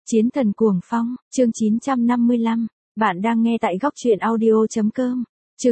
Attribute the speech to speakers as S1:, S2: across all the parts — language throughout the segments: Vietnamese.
S1: Chiến thần cuồng phong, chương 955, bạn đang nghe tại góc truyện audio.com. Chương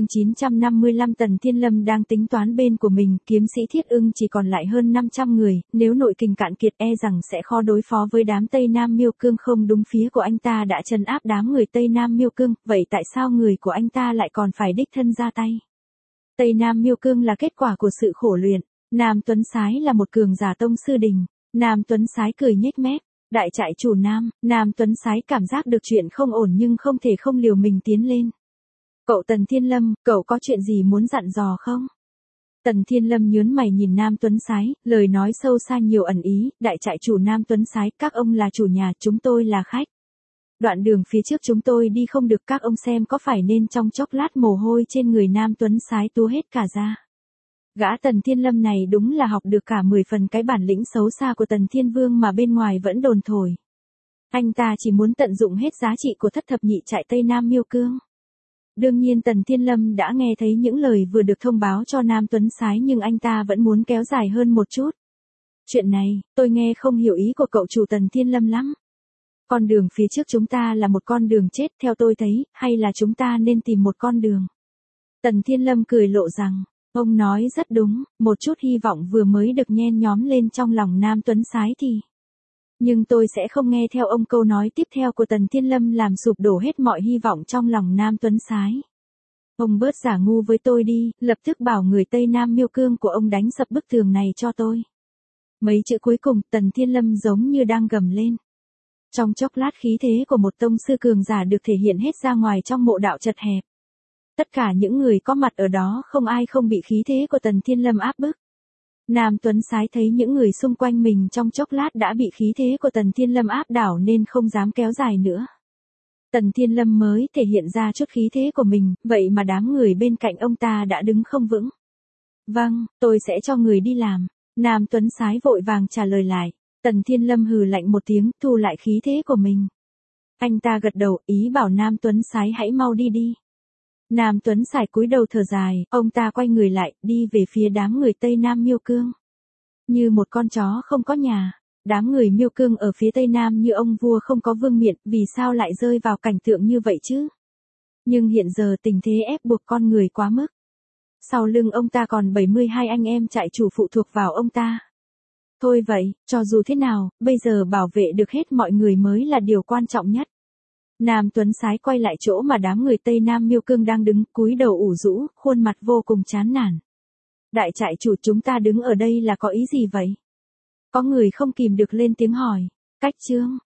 S1: 955 Tần Thiên Lâm đang tính toán bên của mình, kiếm sĩ Thiết Ưng chỉ còn lại hơn 500 người, nếu nội kình cạn kiệt rằng sẽ khó đối phó với đám Tây Nam Miêu Cương. Không đúng, phía của anh ta đã trấn áp đám người Tây Nam Miêu Cương, vậy tại sao người của anh ta lại còn phải đích thân ra tay? Tây Nam Miêu Cương là kết quả của sự khổ luyện, Nam Tuấn Sái là một cường giả tông sư đình. Nam Tuấn Sái cười nhếch mép. Đại trại chủ Nam Tuấn Sái cảm giác được chuyện không ổn nhưng không thể không liều mình tiến lên. Cậu Tần Thiên Lâm, cậu có chuyện gì muốn dặn dò không? Tần Thiên Lâm nhướng mày nhìn Nam Tuấn Sái, lời nói sâu xa nhiều ẩn ý. Đại trại chủ Nam Tuấn Sái, các ông là chủ nhà, chúng tôi là khách. Đoạn đường phía trước chúng tôi đi không được, các ông xem có phải nên. Trong chốc lát mồ hôi trên người Nam Tuấn Sái túa hết cả ra. Gã Tần Thiên Lâm này đúng là học được cả 10 phần cái bản lĩnh xấu xa của Tần Thiên Vương mà bên ngoài vẫn đồn thổi. Anh ta chỉ muốn tận dụng hết giá trị của thất thập nhị trại Tây Nam Miêu Cương. Đương nhiên Tần Thiên Lâm đã nghe thấy những lời vừa được thông báo cho Nam Tuấn Sái nhưng anh ta vẫn muốn kéo dài hơn một chút. Chuyện này, tôi nghe không hiểu ý của cậu chủ Tần Thiên Lâm lắm. Con đường phía trước chúng ta là một con đường chết theo tôi thấy, hay là chúng ta nên tìm một con đường. Tần Thiên Lâm cười lộ rằng, ông nói rất đúng, một chút hy vọng vừa mới được nhen nhóm lên trong lòng Nam Tuấn Sái thì. Nhưng tôi sẽ không nghe theo ông, câu nói tiếp theo của Tần Thiên Lâm làm sụp đổ hết mọi hy vọng trong lòng Nam Tuấn Sái. Ông bớt giả ngu với tôi đi, lập tức bảo người Tây Nam Miêu Cương của ông đánh sập bức tường này cho tôi. Mấy chữ cuối cùng Tần Thiên Lâm giống như đang gầm lên. Trong chốc lát khí thế của một tông sư cường giả được thể hiện hết ra ngoài trong mộ đạo chật hẹp. Tất cả những người có mặt ở đó không ai không bị khí thế của Tần Thiên Lâm áp bức. Nam Tuấn Sái thấy những người xung quanh mình trong chốc lát đã bị khí thế của Tần Thiên Lâm áp đảo nên không dám kéo dài nữa. Tần Thiên Lâm mới thể hiện ra chút khí thế của mình, vậy mà đám người bên cạnh ông ta đã đứng không vững. Vâng, tôi sẽ cho người đi làm. Nam Tuấn Sái vội vàng trả lời lại. Tần Thiên Lâm hừ lạnh một tiếng, thu lại khí thế của mình. Anh ta gật đầu, ý bảo Nam Tuấn Sái hãy mau đi đi. Nam Tuấn Sái cúi đầu thở dài, ông ta quay người lại, đi về phía đám người Tây Nam Miêu Cương. Như một con chó không có nhà, đám người Miêu Cương ở phía Tây Nam như ông vua không có vương miện, vì sao lại rơi vào cảnh tượng như vậy chứ? Nhưng hiện giờ tình thế ép buộc con người quá mức. Sau lưng ông ta còn 72 anh em trại chủ phụ thuộc vào ông ta. Thôi vậy, cho dù thế nào, bây giờ bảo vệ được hết mọi người mới là điều quan trọng nhất. Nam Tuấn Sái quay lại chỗ mà đám người Tây Nam Miêu Cương đang đứng, cúi đầu ủ rũ, khuôn mặt vô cùng chán nản. Đại trại chủ, chúng ta đứng ở đây là có ý gì vậy? Có người không kìm được lên tiếng hỏi. Cách trương,